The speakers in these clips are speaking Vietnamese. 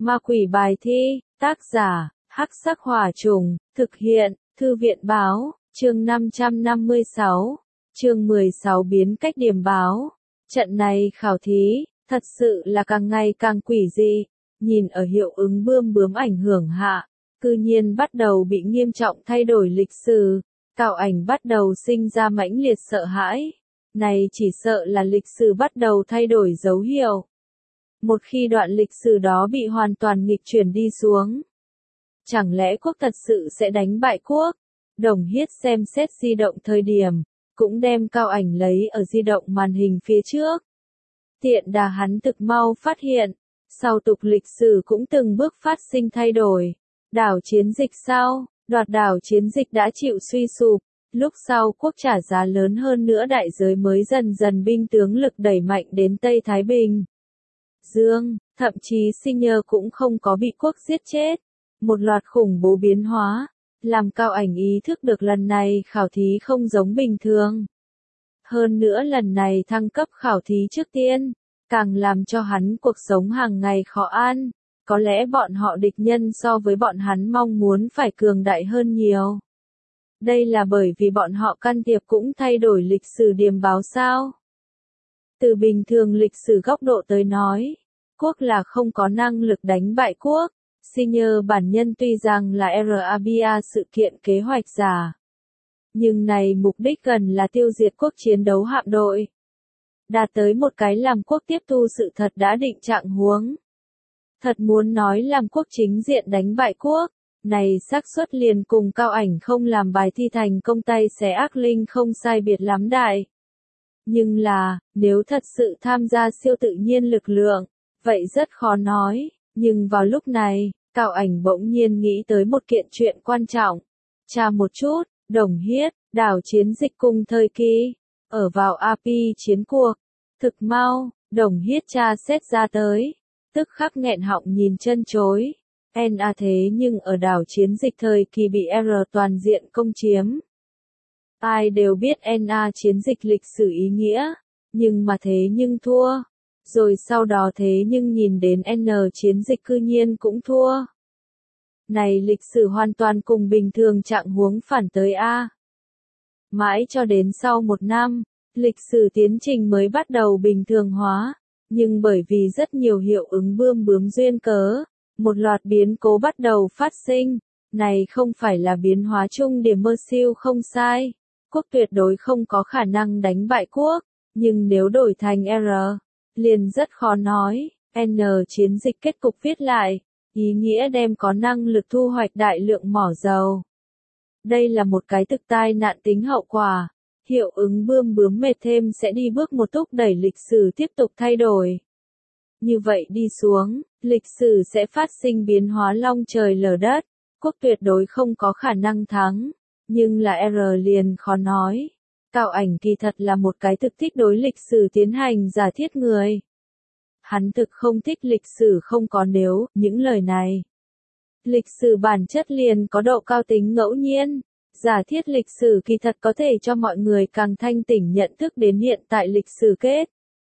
Ma quỷ bài thi, tác giả, Hắc Sắc Hỏa Trùng, thực hiện, Thư viện báo, chương 556, chương 16 biến cách điểm báo. Trận này khảo thí, thật sự là càng ngày càng quỷ dị, nhìn ở hiệu ứng bươm bướm ảnh hưởng hạ, cư nhiên bắt đầu bị nghiêm trọng thay đổi lịch sử, Cao Ảnh bắt đầu sinh ra mãnh liệt sợ hãi. Này chỉ sợ là lịch sử bắt đầu thay đổi dấu hiệu. Một khi đoạn lịch sử đó bị hoàn toàn nghịch chuyển đi xuống, chẳng lẽ quốc thật sự sẽ đánh bại quốc? Đồng Hiết xem xét di động thời điểm, cũng đem Cao Ảnh lấy ở di động màn hình phía trước. Tiện đà hắn thực mau phát hiện, sau tục lịch sử cũng từng bước phát sinh thay đổi. Đảo chiến dịch sau, đoạt đảo chiến dịch đã chịu suy sụp, lúc sau quốc trả giá lớn hơn nữa đại giới mới dần dần binh tướng lực đẩy mạnh đến Tây Thái Bình. Dương, thậm chí Sinh Nhơ cũng không có bị quốc giết chết. Một loạt khủng bố biến hóa, làm Cao Ảnh ý thức được lần này khảo thí không giống bình thường. Hơn nữa lần này thăng cấp khảo thí trước tiên, càng làm cho hắn cuộc sống hàng ngày khó an. Có lẽ bọn họ địch nhân so với bọn hắn mong muốn phải cường đại hơn nhiều. Đây là bởi vì bọn họ can thiệp cũng thay đổi lịch sử điểm báo sao? Từ bình thường lịch sử góc độ tới nói, quốc là không có năng lực đánh bại quốc. Sinh Nhơ bản nhân tuy rằng là Arabia sự kiện kế hoạch giả, nhưng này mục đích gần là tiêu diệt quốc chiến đấu hạm đội. Đạt tới một cái làm quốc tiếp thu sự thật đã định trạng huống. Thật muốn nói làm quốc chính diện đánh bại quốc, này xác suất liền cùng Cao Ảnh không làm bài thi thành công tay xé ác linh không sai biệt lắm đại. Nhưng là, nếu thật sự tham gia siêu tự nhiên lực lượng, vậy rất khó nói. Nhưng vào lúc này, Cao Ảnh bỗng nhiên nghĩ tới một kiện chuyện quan trọng. Tra một chút, Đồng Hiết, đảo chiến dịch cùng thời kỳ, ở vào AP chiến cuộc. Thực mau, Đồng Hiết tra xét ra tới, tức khắc nghẹn họng nhìn chân chối. NA thế nhưng ở đảo chiến dịch thời kỳ bị R toàn diện công chiếm. Ai đều biết NA chiến dịch lịch sử ý nghĩa, nhưng mà thế nhưng thua. Rồi sau đó thế nhưng nhìn đến N chiến dịch cư nhiên cũng thua. Này lịch sử hoàn toàn cùng bình thường trạng huống phản tới A. Mãi cho đến sau một năm, lịch sử tiến trình mới bắt đầu bình thường hóa, nhưng bởi vì rất nhiều hiệu ứng bươm bướm duyên cớ, một loạt biến cố bắt đầu phát sinh. Này không phải là biến hóa chung điểm mơ siêu không sai, quốc tuyệt đối không có khả năng đánh bại quốc, nhưng nếu đổi thành R, liền rất khó nói. N chiến dịch kết cục viết lại, ý nghĩa đem có năng lực thu hoạch đại lượng mỏ dầu. Đây là một cái thực tai nạn tính hậu quả. Hiệu ứng bươm bướm mệt thêm sẽ đi bước một thúc đẩy lịch sử tiếp tục thay đổi. Như vậy đi xuống, lịch sử sẽ phát sinh biến hóa long trời lở đất, quốc tuyệt đối không có khả năng thắng, nhưng là R liền khó nói. Cao Ảnh kỳ thật là một cái thực thích đối lịch sử tiến hành giả thiết người. Hắn thực không thích lịch sử không có nếu, những lời này. Lịch sử bản chất liền có độ cao tính ngẫu nhiên. Giả thiết lịch sử kỳ thật có thể cho mọi người càng thanh tỉnh nhận thức đến hiện tại lịch sử kết.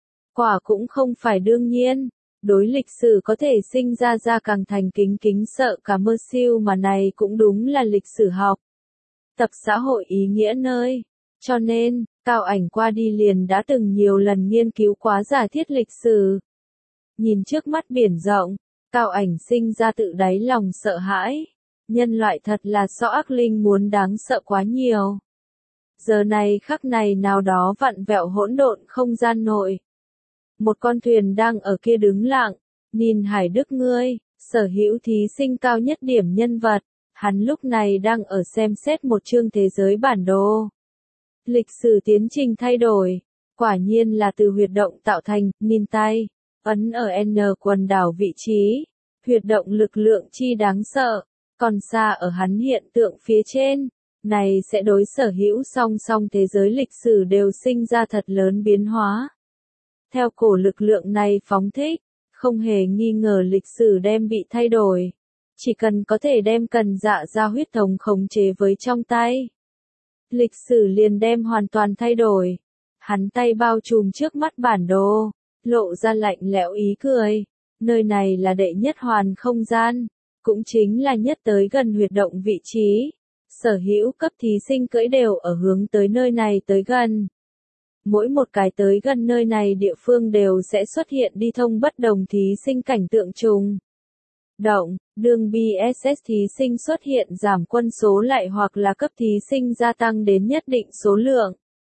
Quả cũng không phải đương nhiên. Đối lịch sử có thể sinh ra càng thành kính sợ cả mơ siêu mà này cũng đúng là lịch sử học. Tập xã hội ý nghĩa nơi. Cho nên, Cao Ảnh qua đi liền đã từng nhiều lần nghiên cứu quá giả thiết lịch sử. Nhìn trước mắt biển rộng, Cao Ảnh sinh ra tự đáy lòng sợ hãi. Nhân loại thật là so ác linh muốn đáng sợ quá nhiều. Giờ này khắc này nào đó vặn vẹo hỗn độn không gian nội. Một con thuyền đang ở kia đứng lặng, nhìn Hải Đức ngươi, sở hữu thí sinh cao nhất điểm nhân vật. Hắn lúc này đang ở xem xét một chương thế giới bản đồ. Lịch sử tiến trình thay đổi, quả nhiên là từ huyệt động tạo thành, nhìn tay, ấn ở N quần đảo vị trí. Huyệt động lực lượng chi đáng sợ, còn xa ở hắn hiện tượng phía trên. Này sẽ đối sở hữu song song thế giới lịch sử đều sinh ra thật lớn biến hóa. Theo cổ lực lượng này phóng thích, không hề nghi ngờ lịch sử đem bị thay đổi. Chỉ cần có thể đem cần dạ ra huyết thống khống chế với trong tay. Lịch sử liền đem hoàn toàn thay đổi. Hắn tay bao trùm trước mắt bản đồ, lộ ra lạnh lẽo ý cười. Nơi này là đệ nhất hoàn không gian, cũng chính là nhất tới gần huyệt động vị trí. Sở hữu cấp thí sinh cưỡi đều ở hướng tới nơi này tới gần. Mỗi một cái tới gần nơi này địa phương đều sẽ xuất hiện đi thông bất đồng thí sinh cảnh tượng trùng động, đường BSS thí sinh xuất hiện giảm quân số lại hoặc là cấp thí sinh gia tăng đến nhất định số lượng.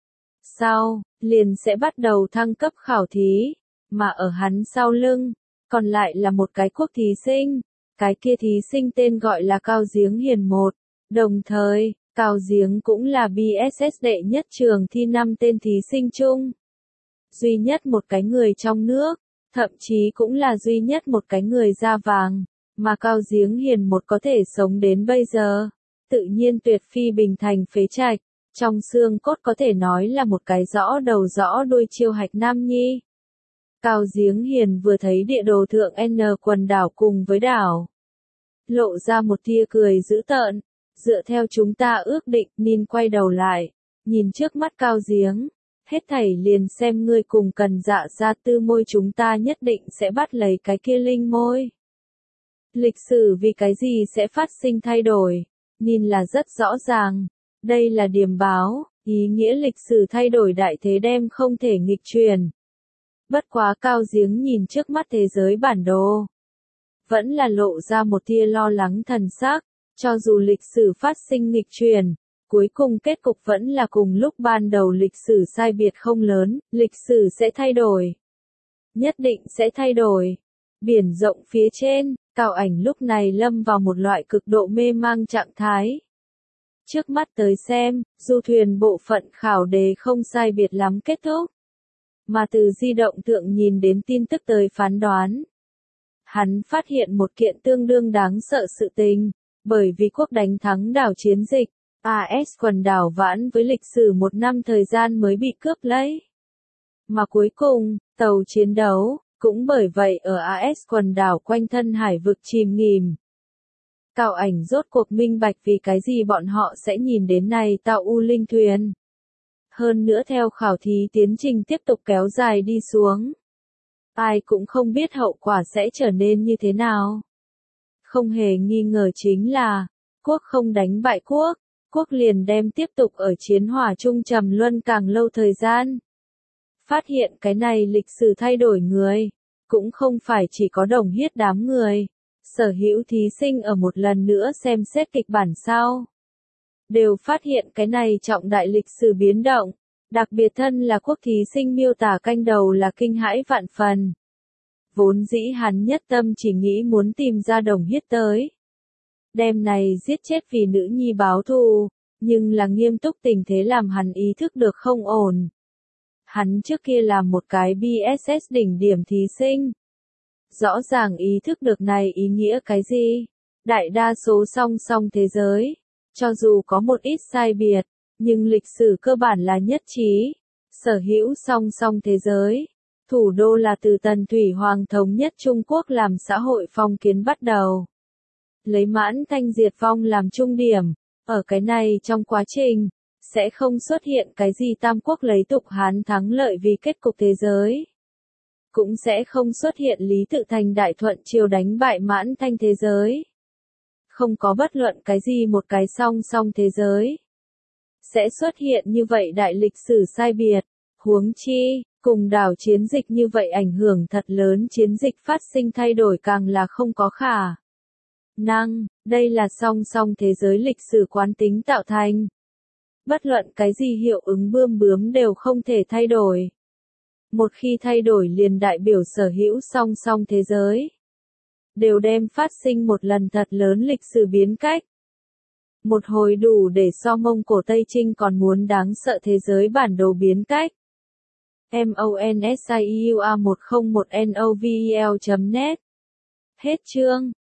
Sau, liền sẽ bắt đầu thăng cấp khảo thí, mà ở hắn sau lưng, còn lại là một cái quốc thí sinh, cái kia thí sinh tên gọi là Cao Giếng Hiền 1, đồng thời, Cao Giếng cũng là BSS đệ nhất trường thi 5 tên thí sinh chung. Duy nhất một cái người trong nước, thậm chí cũng là duy nhất một cái người da vàng, mà Cao Giếng Hiền 1 có thể sống đến bây giờ. Tự nhiên tuyệt phi bình thành phế trạch, trong xương cốt có thể nói là một cái rõ đầu rõ đuôi chiêu hạch nam nhi. Cao Giếng Hiền vừa thấy địa đồ thượng N quần đảo cùng với đảo, lộ ra một tia cười dữ tợn. Dựa theo chúng ta ước định, Nin quay đầu lại, nhìn trước mắt Cao Giếng, hết thảy liền xem ngươi cùng Cần Dạ ra tư môi, chúng ta nhất định sẽ bắt lấy cái kia linh môi. Lịch sử vì cái gì sẽ phát sinh thay đổi, Nin là rất rõ ràng. Đây là điểm báo, ý nghĩa lịch sử thay đổi đại thế đem không thể nghịch truyền. Bất quá Cao Giếng nhìn trước mắt thế giới bản đồ, vẫn là lộ ra một tia lo lắng thần sắc. Cho dù lịch sử phát sinh nghịch truyền, cuối cùng kết cục vẫn là cùng lúc ban đầu lịch sử sai biệt không lớn, lịch sử sẽ thay đổi. Nhất định sẽ thay đổi. Biển rộng phía trên, Cao Ảnh lúc này lâm vào một loại cực độ mê mang trạng thái. Trước mắt tới xem, du thuyền bộ phận khảo đề không sai biệt lắm kết thúc. Mà từ di động thượng nhìn đến tin tức tới phán đoán, hắn phát hiện một kiện tương đương đáng sợ sự tình. Bởi vì quốc đánh thắng đảo chiến dịch, AS quần đảo vãn với lịch sử 1 năm thời gian mới bị cướp lấy. Mà cuối cùng, tàu chiến đấu, cũng bởi vậy ở AS quần đảo quanh thân hải vực chìm nghỉm. Cao Ảnh rốt cuộc minh bạch vì cái gì bọn họ sẽ nhìn đến này tàu U Linh thuyền. Hơn nữa theo khảo thí tiến trình tiếp tục kéo dài đi xuống, ai cũng không biết hậu quả sẽ trở nên như thế nào. Không hề nghi ngờ chính là, quốc không đánh bại quốc, quốc liền đem tiếp tục ở chiến hỏa chung trầm luân càng lâu thời gian. Phát hiện cái này lịch sử thay đổi người, cũng không phải chỉ có Đồng Hiết đám người. Sở hữu thí sinh ở một lần nữa xem xét kịch bản sau, đều phát hiện cái này trọng đại lịch sử biến động, đặc biệt thân là quốc thí sinh miêu tả canh đầu là kinh hãi vạn phần. Vốn dĩ hắn nhất tâm chỉ nghĩ muốn tìm ra Đồng Hiết tới, đem này giết chết vì nữ nhi báo thù, nhưng là nghiêm túc tình thế làm hắn ý thức được không ổn. Hắn trước kia là một cái BSS đỉnh điểm thí sinh, rõ ràng ý thức được này ý nghĩa cái gì. Đại đa số song song thế giới, cho dù có một ít sai biệt, nhưng lịch sử cơ bản là nhất trí. Sở hữu song song thế giới, thủ đô là từ Tần Thủy Hoàng thống nhất Trung Quốc làm xã hội phong kiến bắt đầu. Lấy Mãn Thanh diệt vong làm trung điểm, ở cái này trong quá trình, sẽ không xuất hiện cái gì Tam Quốc lấy Tục Hán thắng lợi vì kết cục thế giới. Cũng sẽ không xuất hiện Lý Tự Thành đại thuận triều đánh bại Mãn Thanh thế giới. Không có bất luận cái gì một cái song song thế giới sẽ xuất hiện như vậy đại lịch sử sai biệt. Huống chi, cùng đảo chiến dịch như vậy ảnh hưởng thật lớn chiến dịch phát sinh thay đổi càng là không có khả năng. Đây là song song thế giới lịch sử quán tính tạo thành. Bất luận cái gì hiệu ứng bươm bướm đều không thể thay đổi. Một khi thay đổi liền đại biểu sở hữu song song thế giới đều đem phát sinh một lần thật lớn lịch sử biến cách. Một hồi đủ để so Mông Cổ Tây Trinh còn muốn đáng sợ thế giới bản đồ biến cách. MONSIEUA1010NOVEL.net. Hết chương.